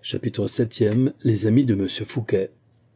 Chapitre 7e. Les amis de Monsieur Fouquet.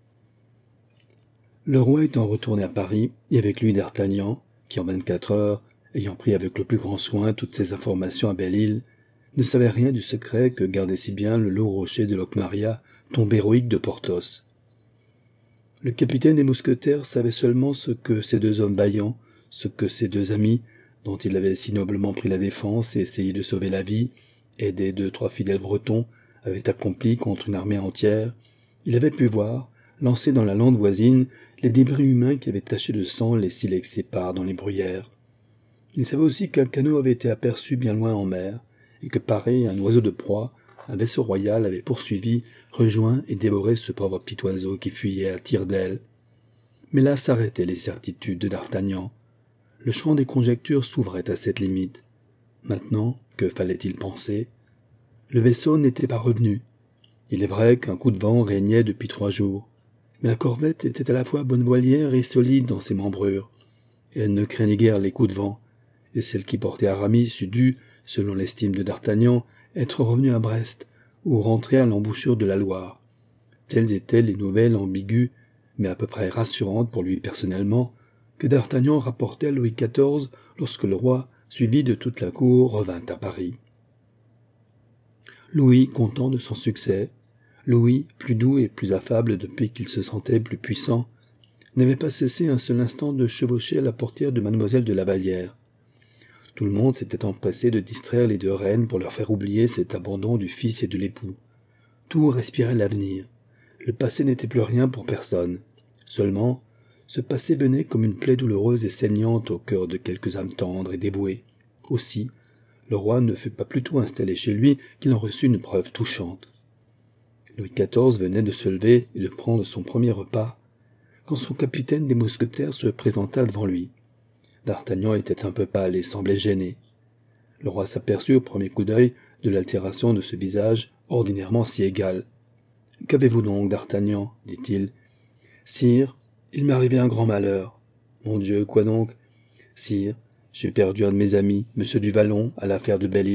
Le roi étant retourné à Paris, et avec lui d'Artagnan, qui en 24 heures, ayant pris avec le plus grand soin toutes ses informations à Belle-Île, ne savait rien du secret que gardait si bien le lourd rocher de Locmaria, tombe héroïque de Porthos. Le capitaine des mousquetaires savait seulement ce que ces deux hommes vaillants, ce que ces deux amis, dont il avait si noblement pris la défense et essayé de sauver la vie, aidés de 3 fidèles Bretons, avaient accompli contre une armée entière. Il avait pu voir, lancés dans la lande voisine, les débris humains qui avaient taché de sang les silex séparent dans les bruyères. Il savait aussi qu'un canot avait été aperçu bien loin en mer, et que paré un oiseau de proie, un vaisseau royal avait poursuivi, rejoint et dévoré ce pauvre petit oiseau qui fuyait à tire-d'aile. Mais là s'arrêtaient les certitudes de d'Artagnan. Le champ des conjectures s'ouvrait à cette limite. Maintenant, que fallait-il penser ? Le vaisseau n'était pas revenu. Il est vrai qu'un coup de vent régnait depuis 3 jours, mais la corvette était à la fois bonne voilière et solide dans ses membrures. Elle ne craignait guère les coups de vent, et celle qui portait Aramis eût dû, selon l'estime de d'Artagnan, être revenue à Brest, ou rentrer à l'embouchure de la Loire. Telles étaient les nouvelles ambiguës, mais à peu près rassurantes pour lui personnellement, que d'Artagnan rapportait à Louis XIV lorsque le roi, suivi de toute la cour, revint à Paris. Louis, content de son succès, Louis, plus doux et plus affable depuis qu'il se sentait plus puissant, n'avait pas cessé un seul instant de chevaucher à la portière de mademoiselle de la Vallière. Tout le monde s'était empressé de distraire les 2 reines pour leur faire oublier cet abandon du fils et de l'époux. Tout respirait l'avenir. Le passé n'était plus rien pour personne. Seulement, ce passé venait comme une plaie douloureuse et saignante au cœur de quelques âmes tendres et dévouées. Aussi, le roi ne fut pas plus tôt installé chez lui qu'il en reçut une preuve touchante. Louis XIV venait de se lever et de prendre son premier repas, quand son capitaine des mousquetaires se présenta devant lui. D'Artagnan était un peu pâle et semblait gêné. Le roi s'aperçut au premier coup d'œil de l'altération de ce visage ordinairement si égal. « Qu'avez-vous donc, d'Artagnan » dit-il. « Sire, il m'est arrivé un grand malheur. »« Mon Dieu, quoi donc ?»« Sire, j'ai perdu un de mes amis, M. du Vallon, à l'affaire de Belle-Île. »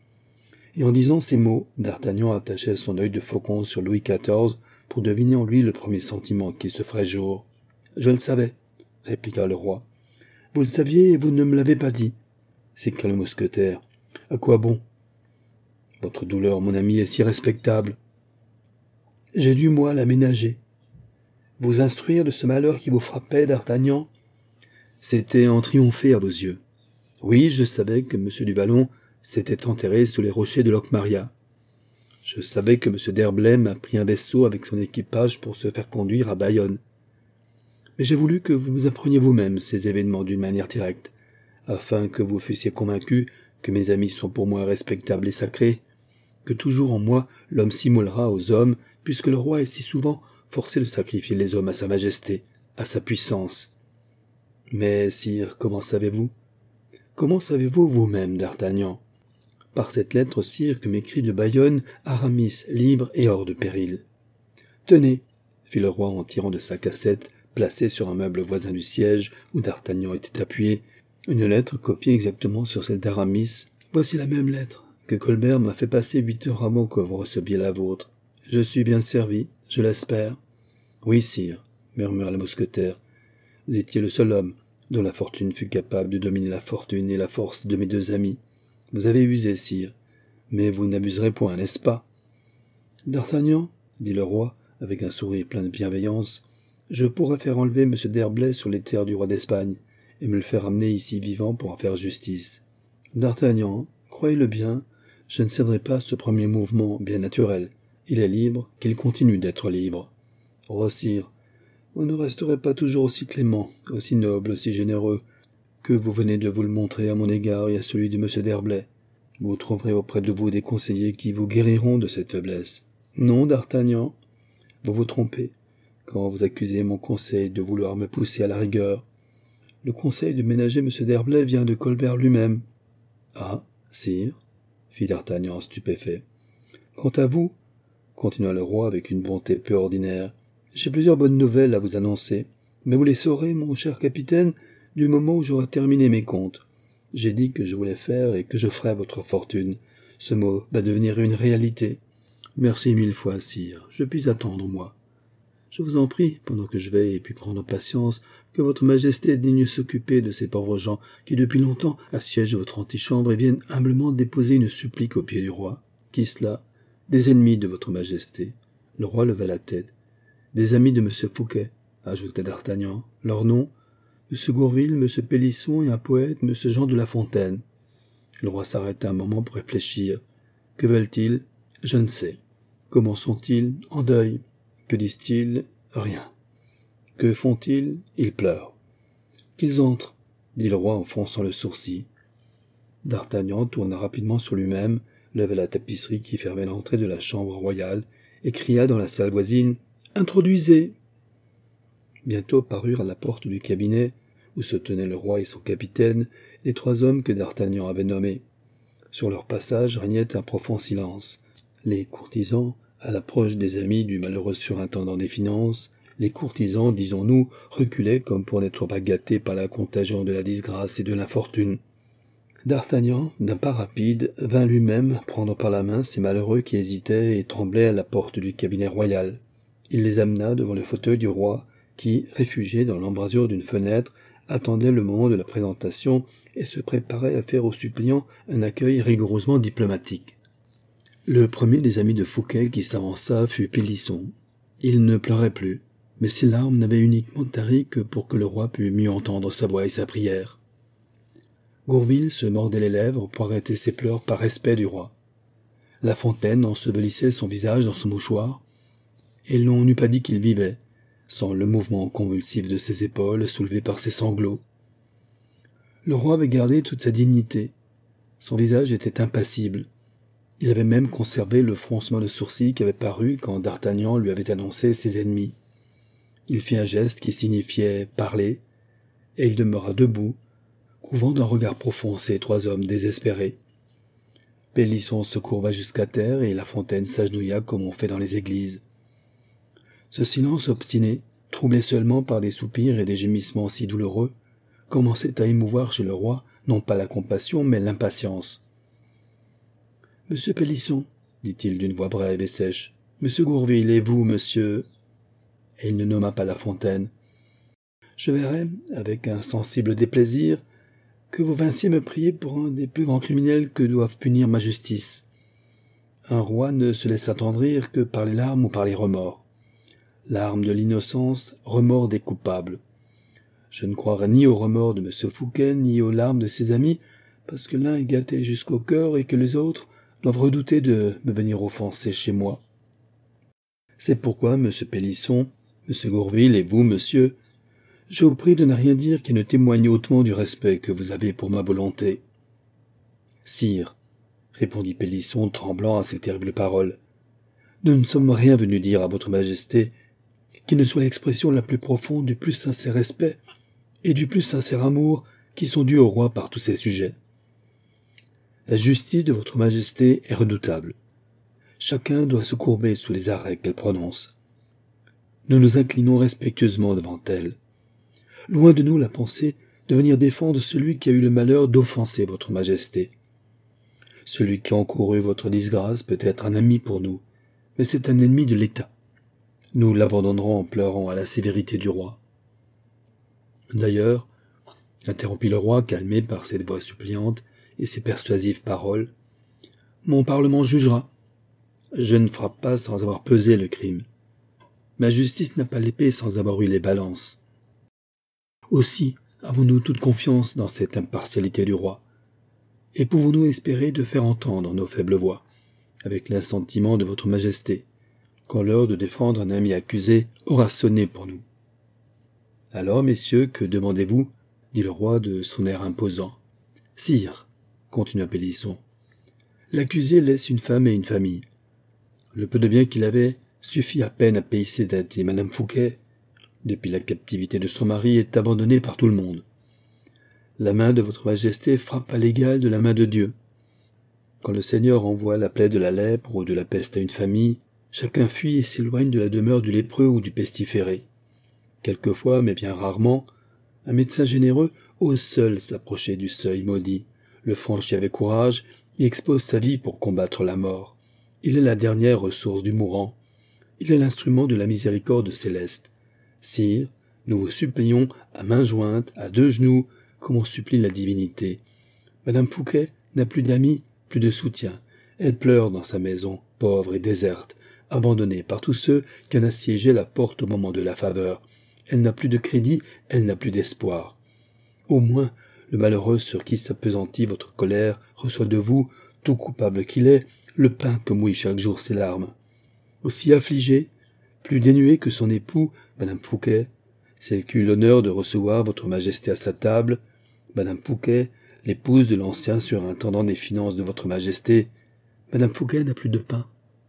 Et en disant ces mots, d'Artagnan attachait son œil de faucon sur Louis XIV pour deviner en lui le premier sentiment qui se ferait jour. « Je le savais, » répliqua le roi. « Vous le saviez et vous ne me l'avez pas dit, » s'écria le mousquetaire. « À quoi bon ? Votre douleur, mon ami, est si respectable. J'ai dû, moi, la ménager. Vous instruire de ce malheur qui vous frappait, d'Artagnan ? C'était en triompher à vos yeux. Oui, je savais que M. du Vallon s'était enterré sous les rochers de Locmaria. Je savais que M. d'Herblay m'a pris un vaisseau avec son équipage pour se faire conduire à Bayonne. Mais j'ai voulu que vous appreniez vous-même ces événements d'une manière directe, afin que vous fussiez convaincu que mes amis sont pour moi respectables et sacrés, que toujours en moi l'homme s'immolera aux hommes, puisque le roi est si souvent forcé de sacrifier les hommes à sa majesté, à sa puissance. Mais, sire, comment savez-vous ? Comment savez-vous vous-même, d'Artagnan ? Par cette lettre, sire, que m'écrit de Bayonne Aramis, libre et hors de péril. Tenez, fit le roi en tirant de sa cassette, placée sur un meuble voisin du siège où d'Artagnan était appuyé, une lettre copiée exactement sur celle d'Aramis. Voici la même lettre que Colbert m'a fait passer 8 heures avant que vous receviez la vôtre. Je suis bien servi, je l'espère. Oui, sire, murmura le mousquetaire. Vous étiez le seul homme dont la fortune fut capable de dominer la fortune et la force de mes 2 amis. Vous avez usé, sire, mais vous n'abuserez point, n'est-ce pas ? D'Artagnan, dit le roi, avec un sourire plein de bienveillance, je pourrais faire enlever M. d'Herblay sur les terres du roi d'Espagne, et me le faire amener ici vivant pour en faire justice. D'Artagnan, croyez-le bien, je ne céderai pas à ce premier mouvement bien naturel. Il est libre, qu'il continue d'être libre. Oh, sire, vous ne resterez pas toujours aussi clément, aussi noble, aussi généreux, que vous venez de vous le montrer à mon égard et à celui de M. d'Herblay. Vous trouverez auprès de vous des conseillers qui vous guériront de cette faiblesse. Non, d'Artagnan, vous vous trompez, quand vous accusez mon conseil de vouloir me pousser à la rigueur. Le conseil de ménager M. d'Herblay vient de Colbert lui-même. Ah, sire, fit d'Artagnan stupéfait. Quant à vous, continua le roi avec une bonté peu ordinaire, j'ai plusieurs bonnes nouvelles à vous annoncer, mais vous les saurez, mon cher capitaine, du moment où j'aurai terminé mes comptes. J'ai dit que je voulais faire et que je ferais votre fortune. Ce mot va devenir une réalité. Merci 1000 fois, sire. Je puis attendre, moi. Je vous en prie, pendant que je vais et puis prendre patience, que votre majesté daigne s'occuper de ces pauvres gens qui depuis longtemps assiègent votre antichambre et viennent humblement déposer une supplique aux pieds du roi. Qui cela? Des ennemis de votre majesté. Le roi leva la tête. Des amis de M. Fouquet, ajouta d'Artagnan. Leur nom? M. Gourville, M. Pélisson et un poète, M. Jean de La Fontaine. Le roi s'arrêta un moment pour réfléchir. Que veulent-ils? Je ne sais. Comment sont-ils? En deuil. Que disent-ils? Rien. Que font-ils? Ils pleurent. Qu'ils entrent, dit le roi en fronçant le sourcil. D'Artagnan tourna rapidement sur lui-même, leva la tapisserie qui fermait l'entrée de la chambre royale et cria dans la salle voisine « Introduisez !» Bientôt parurent à la porte du cabinet, où se tenaient le roi et son capitaine, les 3 hommes que d'Artagnan avait nommés. Sur leur passage régnait un profond silence. Les courtisans, à l'approche des amis du malheureux surintendant des finances, les courtisans, disons-nous, reculaient comme pour n'être pas gâtés par la contagion de la disgrâce et de l'infortune. D'Artagnan, d'un pas rapide, vint lui-même prendre par la main ces malheureux qui hésitaient et tremblaient à la porte du cabinet royal. Il les amena devant le fauteuil du roi, qui, réfugié dans l'embrasure d'une fenêtre, attendait le moment de la présentation et se préparait à faire aux suppliants un accueil rigoureusement diplomatique. Le premier des amis de Fouquet qui s'avança fut Pélisson. Il ne pleurait plus, mais ses larmes n'avaient uniquement tari que pour que le roi pût mieux entendre sa voix et sa prière. Gourville se mordait les lèvres pour arrêter ses pleurs par respect du roi. La Fontaine ensevelissait son visage dans son mouchoir, et l'on n'eût pas dit qu'il vivait, sans le mouvement convulsif de ses épaules soulevées par ses sanglots. Le roi avait gardé toute sa dignité. Son visage était impassible. Il avait même conservé le froncement de sourcils qui avait paru quand d'Artagnan lui avait annoncé ses ennemis. Il fit un geste qui signifiait « parler », et il demeura debout, couvrant d'un regard profond ces 3 hommes désespérés. Pélisson se courba jusqu'à terre et La Fontaine s'agenouilla comme on fait dans les églises. Ce silence obstiné, troublé seulement par des soupirs et des gémissements si douloureux, commençait à émouvoir chez le roi non pas la compassion mais l'impatience. « Monsieur Pélisson, dit-il d'une voix brève et sèche, monsieur Gourville et vous, monsieur... » Et il ne nomma pas La Fontaine. « Je verrai, avec un sensible déplaisir, que vous vinssiez me prier pour un des plus grands criminels que doive punir ma justice. Un roi ne se laisse attendrir que par les larmes ou par les remords. Larmes de l'innocence, remords des coupables. Je ne croirai ni aux remords de M. Fouquet, ni aux larmes de ses amis, parce que l'un est gâté jusqu'au cœur et que les autres doivent redouter de me venir offenser chez moi. C'est pourquoi, M. Pélisson, M. Gourville et vous, monsieur, je vous prie de ne rien dire qui ne témoigne hautement du respect que vous avez pour ma volonté. »« Sire, » répondit Pélisson, tremblant à ces terribles paroles, « nous ne sommes rien venus dire à votre majesté qui ne soit l'expression la plus profonde du plus sincère respect et du plus sincère amour qui sont dus au roi par tous ses sujets. La justice de votre majesté est redoutable. Chacun doit se courber sous les arrêts qu'elle prononce. Nous nous inclinons respectueusement devant elle. Loin de nous la pensée de venir défendre celui qui a eu le malheur d'offenser votre majesté. Celui qui a encouru votre disgrâce peut être un ami pour nous, mais c'est un ennemi de l'État. Nous l'abandonnerons en pleurant à la sévérité du roi. D'ailleurs, interrompit le roi, calmé par cette voix suppliante et ces persuasives paroles, mon parlement jugera. Je ne frappe pas sans avoir pesé le crime. Ma justice n'a pas l'épée sans avoir eu les balances. Aussi avons-nous toute confiance dans cette impartialité du roi, et pouvons-nous espérer de faire entendre nos faibles voix, avec l'assentiment de votre majesté, quand l'heure de défendre un ami accusé aura sonné pour nous. Alors, messieurs, que demandez-vous? Dit le roi de son air imposant. Sire, continua Pélisson, l'accusé laisse une femme et une famille. Le peu de bien qu'il avait suffit à peine à payer ses dettes, et Madame Fouquet, depuis la captivité de son mari, est abandonnée par tout le monde. La main de votre majesté frappe à l'égal de la main de Dieu. Quand le Seigneur envoie la plaie de la lèpre ou de la peste à une famille, chacun fuit et s'éloigne de la demeure du lépreux ou du pestiféré. Quelquefois, mais bien rarement, un médecin généreux ose seul s'approcher du seuil maudit, le franchit avec courage et expose sa vie pour combattre la mort. Il est la dernière ressource du mourant. Il est l'instrument de la miséricorde céleste. Sire, nous vous supplions, à mains jointes, à deux genoux, comme on supplie la divinité. Madame Fouquet n'a plus d'amis, plus de soutien. Elle pleure dans sa maison, pauvre et déserte, abandonnée par tous ceux qui en assiégeaient la porte au moment de la faveur. Elle n'a plus de crédit, elle n'a plus d'espoir. Au moins, le malheureux sur qui s'appesantit votre colère reçoit de vous, tout coupable qu'il est, le pain que mouillent chaque jour ses larmes. Aussi affligée, plus dénuée que son époux, Madame Fouquet, celle qui eut l'honneur de recevoir votre majesté à sa table, Madame Fouquet, l'épouse de l'ancien surintendant des finances de votre majesté, Madame Fouquet n'a plus de pain.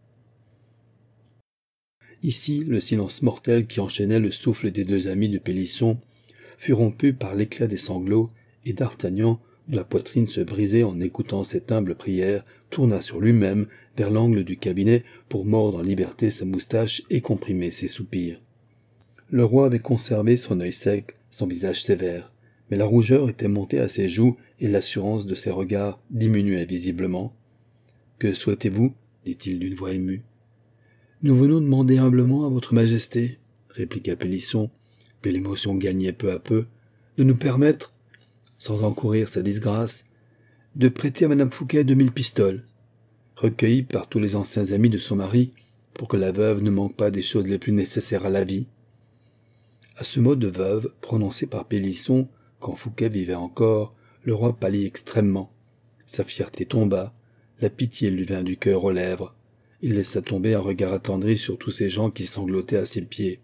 Ici, le silence mortel qui enchaînait le souffle des deux amis de Pélisson fut rompu par l'éclat des sanglots, et d'Artagnan, dont la poitrine se brisait en écoutant cette humble prière, tourna sur lui-même vers l'angle du cabinet pour mordre en liberté sa moustache et comprimer ses soupirs. Le roi avait conservé son œil sec, son visage sévère, mais la rougeur était montée à ses joues et l'assurance de ses regards diminuait visiblement. « Que souhaitez-vous » dit-il d'une voix émue. « Nous venons demander humblement à votre majesté, » répliqua Pélisson, que l'émotion gagnait peu à peu, de nous permettre, sans encourir sa disgrâce, de prêter à Madame Fouquet 2000 pistoles, recueillies par tous les anciens amis de son mari, pour que la veuve ne manque pas des choses les plus nécessaires à la vie. À ce mot de veuve, prononcé par Pélisson, quand Fouquet vivait encore, le roi pâlit extrêmement. Sa fierté tomba, la pitié lui vint du cœur aux lèvres. Il laissa tomber un regard attendri sur tous ces gens qui sanglotaient à ses pieds.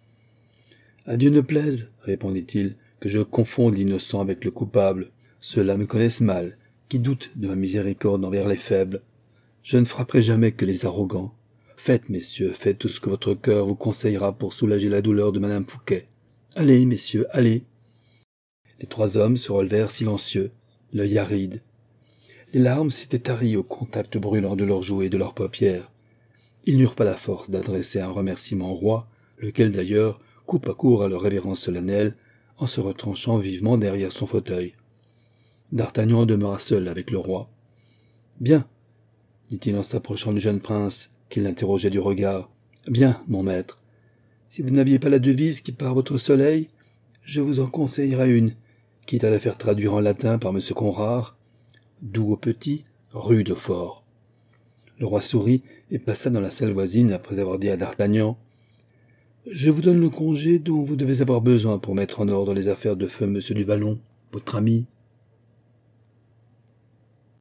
« À Dieu ne plaise, répondit-il, que je confonde l'innocent avec le coupable. Ceux-là me connaissent mal, qui doutent de ma miséricorde envers les faibles. Je ne frapperai jamais que les arrogants. Faites, messieurs, faites tout ce que votre cœur vous conseillera pour soulager la douleur de Madame Fouquet. Allez, messieurs, allez. » Les trois hommes se relevèrent silencieux, l'œil aride. Les larmes s'étaient taries au contact brûlant de leurs joues et de leurs paupières. Ils n'eurent pas la force d'adresser un remerciement au roi, lequel d'ailleurs coupa court à leur révérence solennelle, en se retranchant vivement derrière son fauteuil. D'Artagnan demeura seul avec le roi. « Bien, dit-il en s'approchant du jeune prince, qui l'interrogeait du regard. « Bien, mon maître. Si vous n'aviez pas la devise qui part votre soleil, je vous en conseillerais une, quitte à la faire traduire en latin par M. Conrart. Doux au petit, rude au fort. » Le roi sourit et passa dans la salle voisine après avoir dit à d'Artagnan « Je vous donne le congé dont vous devez avoir besoin pour mettre en ordre les affaires de feu M. du Vallon, votre ami. »